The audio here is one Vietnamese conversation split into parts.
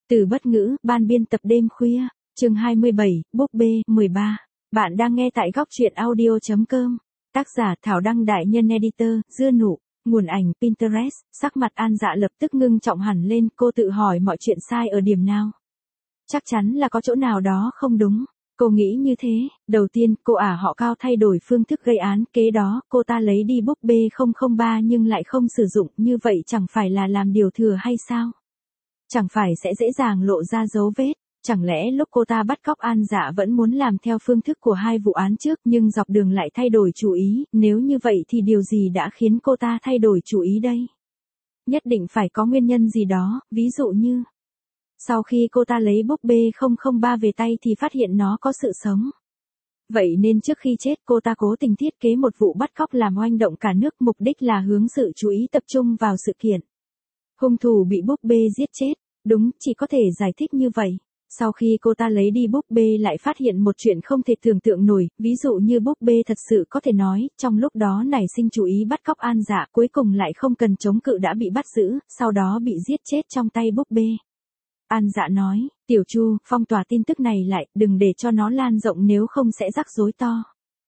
Từ bất ngữ, ban biên tập đêm khuya, chương 27, búp bê, 13. Bạn đang nghe tại góc truyện audio.com. Tác giả Thảo Đăng đại nhân editor, Dưa Nụ, nguồn ảnh Pinterest. Sắc mặt An Dạ lập tức ngưng trọng hẳn lên, cô tự hỏi mọi chuyện sai ở điểm nào. Chắc chắn là có chỗ nào đó không đúng. Cô nghĩ như thế, đầu tiên cô họ Cao thay đổi phương thức gây án, kế đó cô ta lấy đi búp bê 003 nhưng lại không sử dụng, như vậy chẳng phải là làm điều thừa hay sao? Chẳng phải sẽ dễ dàng lộ ra dấu vết, chẳng lẽ lúc cô ta bắt cóc An Dạ vẫn muốn làm theo phương thức của hai vụ án trước nhưng dọc đường lại thay đổi chủ ý, nếu như vậy thì điều gì đã khiến cô ta thay đổi chủ ý đây? Nhất định phải có nguyên nhân gì đó, ví dụ như sau khi cô ta lấy búp bê 003 về tay thì phát hiện nó có sự sống. Vậy nên trước khi chết cô ta cố tình thiết kế một vụ bắt cóc làm oanh động cả nước, mục đích là hướng sự chú ý tập trung vào sự kiện. Hung thủ bị búp bê giết chết, đúng, chỉ có thể giải thích như vậy. Sau khi cô ta lấy đi búp bê lại phát hiện một chuyện không thể tưởng tượng nổi, ví dụ như búp bê thật sự có thể nói, trong lúc đó nảy sinh chú ý bắt cóc An Dạ, cuối cùng lại không cần chống cự đã bị bắt giữ, sau đó bị giết chết trong tay búp bê. An Dạ nói, Tiểu Chu, phong tỏa tin tức này lại, đừng để cho nó lan rộng nếu không sẽ rắc rối to.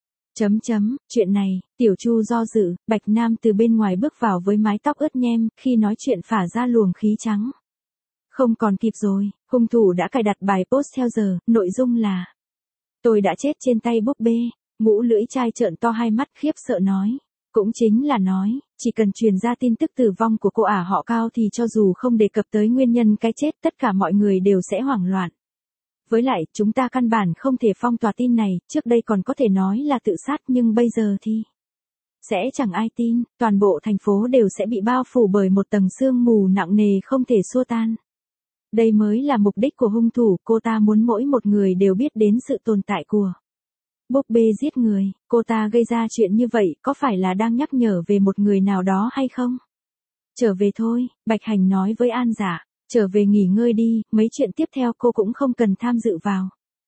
Chuyện này, Tiểu Chu do dự, Bạch Nam từ bên ngoài bước vào với mái tóc ướt nhem, khi nói chuyện phả ra luồng khí trắng. Không còn kịp rồi, hung thủ đã cài đặt bài post theo giờ, nội dung là: tôi đã chết trên tay búp bê. Ngũ Lưỡi Trai trợn to hai mắt khiếp sợ nói. Cũng chính là nói, chỉ cần truyền ra tin tức tử vong của cô họ Cao thì cho dù không đề cập tới nguyên nhân cái chết, tất cả mọi người đều sẽ hoảng loạn. Với lại, chúng ta căn bản không thể phong tỏa tin này, trước đây còn có thể nói là tự sát nhưng bây giờ thì sẽ chẳng ai tin, toàn bộ thành phố đều sẽ bị bao phủ bởi một tầng sương mù nặng nề không thể xua tan. Đây mới là mục đích của hung thủ, cô ta muốn mỗi một người đều biết đến sự tồn tại của búp bê giết người. Cô ta gây ra chuyện như vậy có phải là đang nhắc nhở về một người nào đó hay không? Trở về thôi, Bạch Hành nói với An Dạ. Trở về nghỉ ngơi đi, mấy chuyện tiếp theo cô cũng không cần tham dự vào.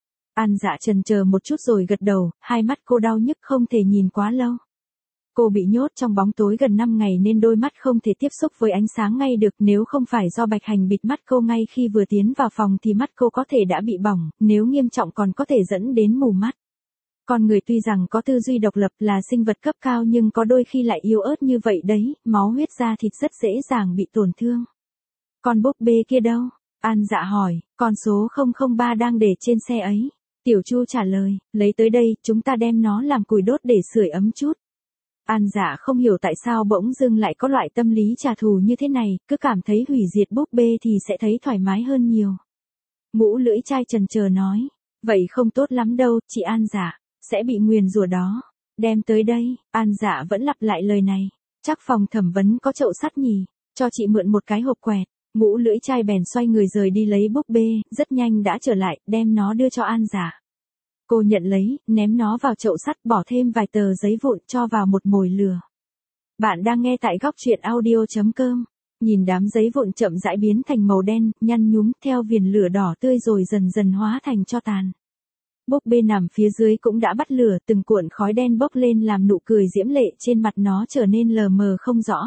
An Dạ chần chờ một chút rồi gật đầu, hai mắt cô đau nhức không thể nhìn quá lâu. Cô bị nhốt trong bóng tối gần 5 ngày nên đôi mắt không thể tiếp xúc với ánh sáng ngay được, nếu không phải do Bạch Hành bịt mắt cô ngay khi vừa tiến vào phòng thì mắt cô có thể đã bị bỏng, nếu nghiêm trọng còn có thể dẫn đến mù mắt. Con người tuy rằng có tư duy độc lập, là sinh vật cấp cao nhưng có đôi khi lại yếu ớt như vậy đấy, máu huyết da thịt rất dễ dàng bị tổn thương. Con búp bê kia đâu? An Dạ hỏi, con số 003 đang để trên xe ấy. Tiểu Chu trả lời, lấy tới đây, chúng ta đem nó làm củi đốt để sưởi ấm chút. An Dạ không hiểu tại sao bỗng dưng lại có loại tâm lý trả thù như thế này, cứ cảm thấy hủy diệt búp bê thì sẽ thấy thoải mái hơn nhiều. Ngũ Lưỡi Trai chần chờ nói, vậy không tốt lắm đâu, chị An Dạ, sẽ bị nguyền rủa đó. Đem tới đây, An Dạ vẫn lặp lại lời này, chắc phòng thẩm vấn có chậu sắt nhỉ, cho chị mượn một cái hộp quẹt. Ngũ Lưỡi Trai bèn xoay người rời đi lấy búp bê, rất nhanh đã trở lại, đem nó đưa cho An Dạ. Cô nhận lấy, ném nó vào chậu sắt, bỏ thêm vài tờ giấy vụn cho vào một mồi lửa. Bạn đang nghe tại góc truyện audio.com. Nhìn đám giấy vụn chậm rãi biến thành màu đen, nhăn nhúm theo viền lửa đỏ tươi rồi dần dần hóa thành tro tàn. Búp bê nằm phía dưới cũng đã bắt lửa, từng cuộn khói đen bốc lên làm nụ cười diễm lệ trên mặt nó trở nên lờ mờ không rõ.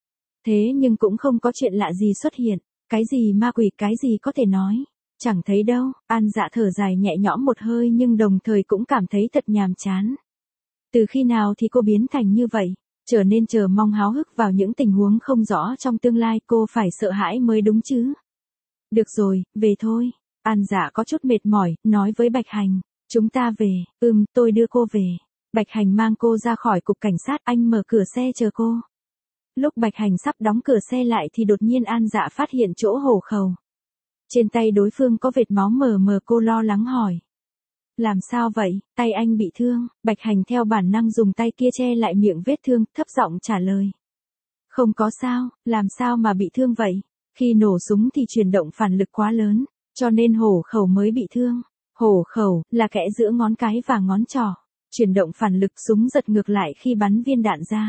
Thế nhưng cũng không có chuyện lạ gì xuất hiện, cái gì ma quỷ, cái gì có thể nói. Chẳng thấy đâu. An Dạ thở dài nhẹ nhõm một hơi nhưng đồng thời cũng cảm thấy thật nhàm chán. Từ khi nào thì cô biến thành như vậy, trở nên chờ mong háo hức vào những tình huống không rõ trong tương lai, cô phải sợ hãi mới đúng chứ. Được rồi, về thôi. An Dạ có chút mệt mỏi, nói với Bạch Hành, chúng ta về. Tôi đưa cô về. Bạch Hành mang cô ra khỏi cục cảnh sát, anh mở cửa xe chờ cô. Lúc Bạch Hành sắp đóng cửa xe lại thì đột nhiên An Dạ phát hiện chỗ hổ khẩu. Trên tay đối phương có vệt máu mờ mờ, cô lo lắng hỏi. Làm sao vậy, tay anh bị thương? Bạch Hành theo bản năng dùng tay kia che lại miệng vết thương, thấp giọng trả lời. Không có sao, làm sao mà bị thương vậy? Khi nổ súng thì chuyển động phản lực quá lớn, cho nên hổ khẩu mới bị thương. Hổ khẩu là kẽ giữa ngón cái và ngón trỏ. Chuyển động phản lực, súng giật ngược lại khi bắn viên đạn ra.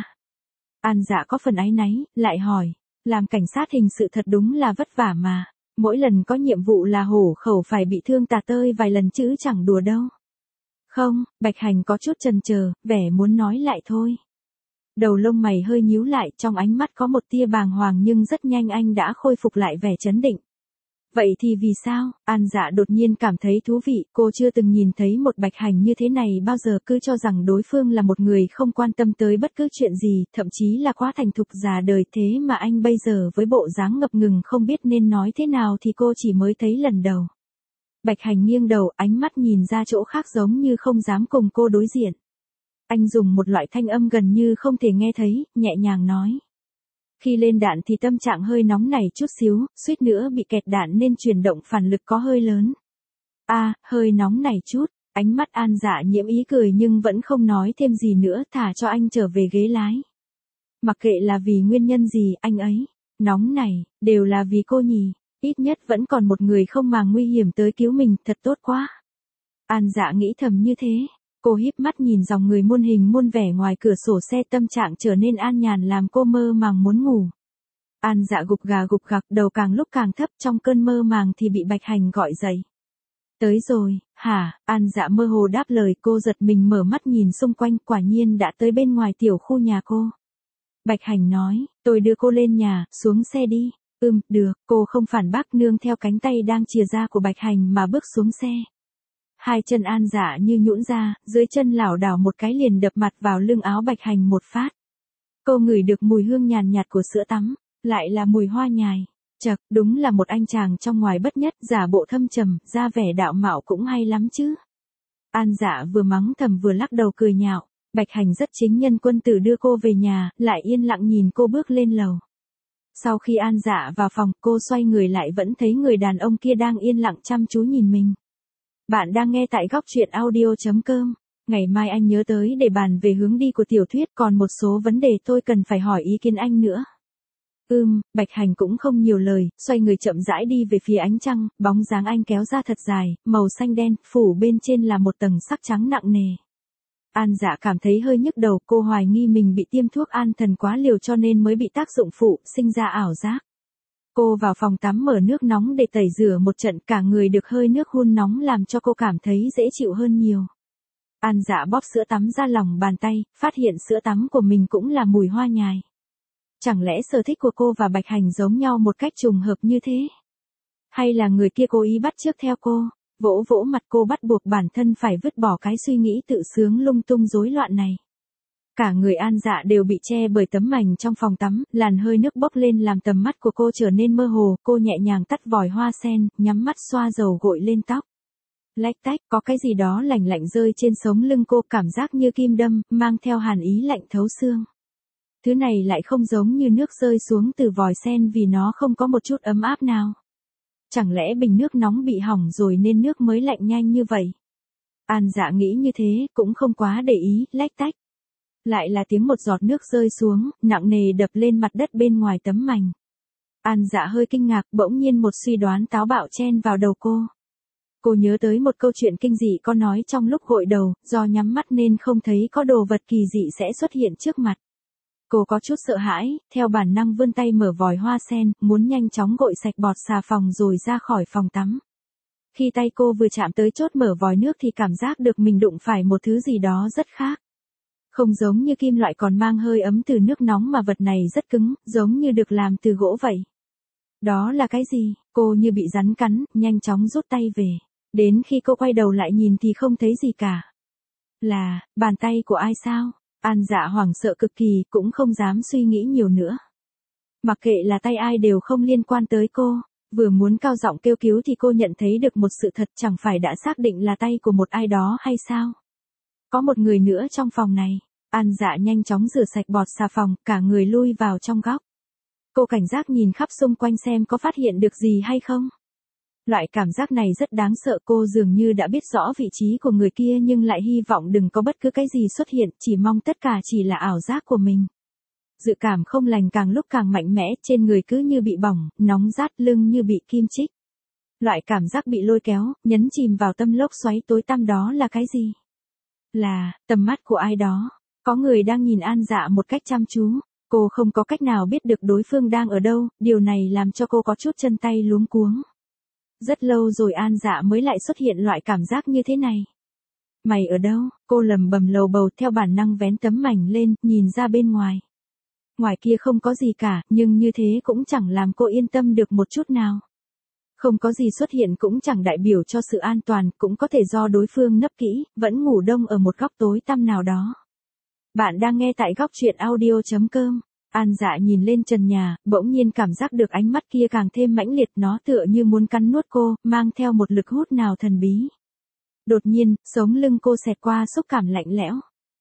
An Dạ có phần áy náy, lại hỏi. Làm cảnh sát hình sự thật đúng là vất vả mà. Mỗi lần có nhiệm vụ là hổ khẩu phải bị thương tả tơi vài lần chứ chẳng đùa đâu. Không, Bạch Hành có chút chần chờ, vẻ muốn nói lại thôi. Đầu lông mày hơi nhíu lại, trong ánh mắt có một tia bàng hoàng nhưng rất nhanh anh đã khôi phục lại vẻ trấn định. Vậy thì vì sao? An Dạ đột nhiên cảm thấy thú vị, cô chưa từng nhìn thấy một Bạch Hành như thế này bao giờ, cứ cho rằng đối phương là một người không quan tâm tới bất cứ chuyện gì, thậm chí là quá thành thục già đời, thế mà anh bây giờ với bộ dáng ngập ngừng không biết nên nói thế nào thì cô chỉ mới thấy lần đầu. Bạch Hành nghiêng đầu, ánh mắt nhìn ra chỗ khác giống như không dám cùng cô đối diện. Anh dùng một loại thanh âm gần như không thể nghe thấy, nhẹ nhàng nói. Khi lên đạn thì tâm trạng hơi nóng này chút xíu, suýt nữa bị kẹt đạn nên chuyển động phản lực có hơi lớn. Hơi nóng này chút, ánh mắt An Dạ nhiễm ý cười nhưng vẫn không nói thêm gì nữa, thả cho anh trở về ghế lái. Mặc kệ là vì nguyên nhân gì, anh ấy, nóng này, đều là vì cô nhỉ, ít nhất vẫn còn một người không màng nguy hiểm tới cứu mình, thật tốt quá. An Dạ nghĩ thầm như thế. Cô híp mắt nhìn dòng người muôn hình muôn vẻ ngoài cửa sổ xe, tâm trạng trở nên an nhàn làm cô mơ màng muốn ngủ. An Dạ gục gà gục gặc, đầu càng lúc càng thấp, trong cơn mơ màng thì bị Bạch Hành gọi dậy. Tới rồi, hả? An Dạ mơ hồ đáp lời, cô giật mình mở mắt nhìn xung quanh, quả nhiên đã tới bên ngoài tiểu khu nhà cô. Bạch Hành nói, tôi đưa cô lên nhà, xuống xe đi. Được, cô không phản bác, nương theo cánh tay đang chìa ra của Bạch Hành mà bước xuống xe. Hai chân An Dạ như nhũn ra, dưới chân lảo đảo một cái liền đập mặt vào lưng áo Bạch Hành một phát. Cô ngửi được mùi hương nhàn nhạt của sữa tắm, lại là mùi hoa nhài. Chậc, đúng là một anh chàng trong ngoài bất nhất, giả bộ thâm trầm, ra vẻ đạo mạo cũng hay lắm chứ. An Dạ vừa mắng thầm vừa lắc đầu cười nhạo, Bạch Hành rất chính nhân quân tử đưa cô về nhà, lại yên lặng nhìn cô bước lên lầu. Sau khi An Dạ vào phòng, cô xoay người lại vẫn thấy người đàn ông kia đang yên lặng chăm chú nhìn mình. Bạn đang nghe tại góc truyện audio.com. Ngày mai anh nhớ tới để bàn về hướng đi của tiểu thuyết, còn một số vấn đề tôi cần phải hỏi ý kiến anh nữa. Bạch Hành cũng không nhiều lời, xoay người chậm rãi đi về phía ánh trăng, bóng dáng anh kéo ra thật dài, màu xanh đen, phủ bên trên là một tầng sắc trắng nặng nề. An Dạ cảm thấy hơi nhức đầu, cô hoài nghi mình bị tiêm thuốc an thần quá liều cho nên mới bị tác dụng phụ, sinh ra ảo giác. Cô vào phòng tắm mở nước nóng để tẩy rửa một trận, cả người được hơi nước hun nóng làm cho cô cảm thấy dễ chịu hơn nhiều. An Dạ bóp sữa tắm ra lòng bàn tay, phát hiện sữa tắm của mình cũng là mùi hoa nhài. Chẳng lẽ sở thích của cô và Bạch Hành giống nhau một cách trùng hợp như thế? Hay là người kia cố ý bắt chước theo cô? Vỗ vỗ mặt cô bắt buộc bản thân phải vứt bỏ cái suy nghĩ tự sướng lung tung rối loạn này. Cả người An Dạ đều bị che bởi tấm mành trong phòng tắm, làn hơi nước bốc lên làm tầm mắt của cô trở nên mơ hồ, cô nhẹ nhàng tắt vòi hoa sen, nhắm mắt xoa dầu gội lên tóc. Lách tách, có cái gì đó lạnh lạnh rơi trên sống lưng cô, cảm giác như kim đâm, mang theo hàn ý lạnh thấu xương. Thứ này lại không giống như nước rơi xuống từ vòi sen vì nó không có một chút ấm áp nào. Chẳng lẽ bình nước nóng bị hỏng rồi nên nước mới lạnh nhanh như vậy? An Dạ nghĩ như thế, cũng không quá để ý, lách tách. Lại là tiếng một giọt nước rơi xuống, nặng nề đập lên mặt đất bên ngoài tấm mành. An Dạ hơi kinh ngạc, bỗng nhiên một suy đoán táo bạo chen vào đầu cô. Cô nhớ tới một câu chuyện kinh dị có nói trong lúc gội đầu, do nhắm mắt nên không thấy có đồ vật kỳ dị sẽ xuất hiện trước mặt. Cô có chút sợ hãi, theo bản năng vươn tay mở vòi hoa sen, muốn nhanh chóng gội sạch bọt xà phòng rồi ra khỏi phòng tắm. Khi tay cô vừa chạm tới chốt mở vòi nước thì cảm giác được mình đụng phải một thứ gì đó rất khác. Không giống như kim loại còn mang hơi ấm từ nước nóng mà vật này rất cứng, giống như được làm từ gỗ vậy. Đó là cái gì? Cô như bị rắn cắn, nhanh chóng rút tay về. Đến khi cô quay đầu lại nhìn thì không thấy gì cả. Là, bàn tay của ai sao? An Dạ hoảng sợ cực kỳ, cũng không dám suy nghĩ nhiều nữa. Mặc kệ là tay ai đều không liên quan tới cô. Vừa muốn cao giọng kêu cứu thì cô nhận thấy được một sự thật, chẳng phải đã xác định là tay của một ai đó hay sao? Có một người nữa trong phòng này. An Dạ nhanh chóng rửa sạch bọt xà phòng, cả người lui vào trong góc. Cô cảnh giác nhìn khắp xung quanh xem có phát hiện được gì hay không. Loại cảm giác này rất đáng sợ, cô dường như đã biết rõ vị trí của người kia nhưng lại hy vọng đừng có bất cứ cái gì xuất hiện, chỉ mong tất cả chỉ là ảo giác của mình. Dự cảm không lành càng lúc càng mạnh mẽ, trên người cứ như bị bỏng, nóng rát, lưng như bị kim chích. Loại cảm giác bị lôi kéo, nhấn chìm vào tâm lốc xoáy tối tăm đó là cái gì? Là, tầm mắt của ai đó. Có người đang nhìn An Dạ một cách chăm chú. Cô không có cách nào biết được đối phương đang ở đâu, điều này làm cho cô có chút chân tay luống cuống. Rất lâu rồi An Dạ mới lại xuất hiện loại cảm giác như thế này. Mày ở đâu? Cô lầm bầm lầu bầu, theo bản năng vén tấm mảnh lên, nhìn ra bên ngoài. Ngoài kia không có gì cả, nhưng như thế cũng chẳng làm cô yên tâm được một chút nào. Không có gì xuất hiện cũng chẳng đại biểu cho sự an toàn, cũng có thể do đối phương nấp kỹ, vẫn ngủ đông ở một góc tối tăm nào đó. Bạn đang nghe tại góc truyện audio.com. An Dạ nhìn lên trần nhà, bỗng nhiên cảm giác được ánh mắt kia càng thêm mãnh liệt, nó tựa như muốn cắn nuốt cô, mang theo một lực hút nào thần bí. Đột nhiên, sống lưng cô xẹt qua xúc cảm lạnh lẽo.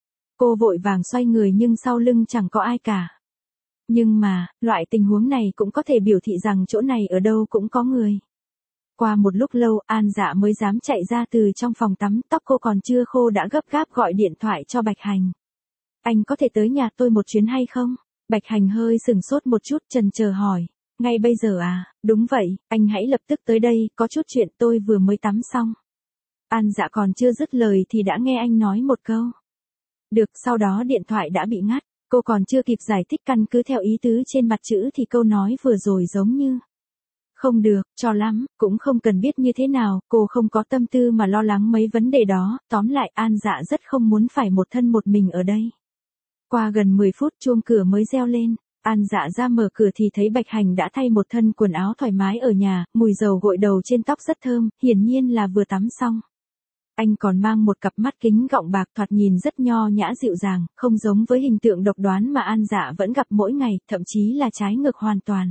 Cô vội vàng xoay người nhưng sau lưng chẳng có ai cả. Nhưng mà, loại tình huống này cũng có thể biểu thị rằng chỗ này ở đâu cũng có người. Qua một lúc lâu, An Dạ mới dám chạy ra từ trong phòng tắm, tóc cô còn chưa khô đã gấp gáp gọi điện thoại cho Bạch Hành. Anh có thể tới nhà tôi một chuyến hay không? Bạch Hành hơi sửng sốt một chút, chần chờ hỏi. Ngay bây giờ à? Đúng vậy, anh hãy lập tức tới đây, có chút chuyện tôi vừa mới tắm xong. An Dạ còn chưa dứt lời thì đã nghe anh nói một câu. Được, sau đó điện thoại đã bị ngắt. Cô còn chưa kịp giải thích căn cứ theo ý tứ trên mặt chữ thì câu nói vừa rồi giống như không được, cho lắm, cũng không cần biết như thế nào, cô không có tâm tư mà lo lắng mấy vấn đề đó, tóm lại An Dạ rất không muốn phải một thân một mình ở đây. Qua gần 10 phút chuông cửa mới reo lên, An Dạ ra mở cửa thì thấy Bạch Hành đã thay một thân quần áo thoải mái ở nhà, mùi dầu gội đầu trên tóc rất thơm, hiển nhiên là vừa tắm xong. Anh còn mang một cặp mắt kính gọng bạc thoạt nhìn rất nho nhã dịu dàng, không giống với hình tượng độc đoán mà An Dạ vẫn gặp mỗi ngày, thậm chí là trái ngược hoàn toàn.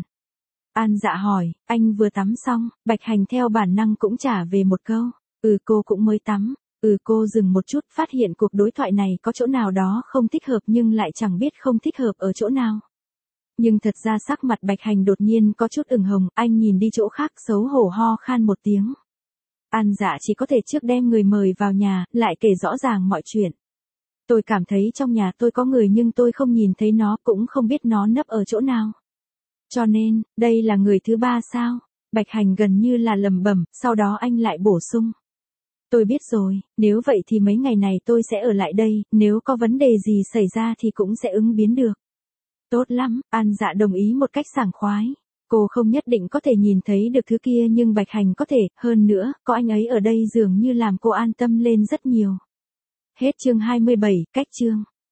An Dạ hỏi, anh vừa tắm xong, Bạch Hành theo bản năng cũng trả về một câu, cô cũng mới tắm, cô dừng một chút phát hiện cuộc đối thoại này có chỗ nào đó không thích hợp nhưng lại chẳng biết không thích hợp ở chỗ nào. Nhưng thật ra sắc mặt Bạch Hành đột nhiên có chút ửng hồng, anh nhìn đi chỗ khác xấu hổ ho khan một tiếng. An Dạ chỉ có thể trước đem người mời vào nhà, lại kể rõ ràng mọi chuyện. Tôi cảm thấy trong nhà tôi có người nhưng tôi không nhìn thấy nó, cũng không biết nó nấp ở chỗ nào. Cho nên, đây là người thứ ba sao? Bạch Hành gần như là lẩm bẩm, sau đó anh lại bổ sung. Tôi biết rồi, nếu vậy thì mấy ngày này tôi sẽ ở lại đây, nếu có vấn đề gì xảy ra thì cũng sẽ ứng biến được. Tốt lắm, An Dạ đồng ý một cách sảng khoái. Cô không nhất định có thể nhìn thấy được thứ kia nhưng Bạch Hành có thể, hơn nữa, có anh ấy ở đây dường như làm cô an tâm lên rất nhiều. Hết chương 27, cách chương.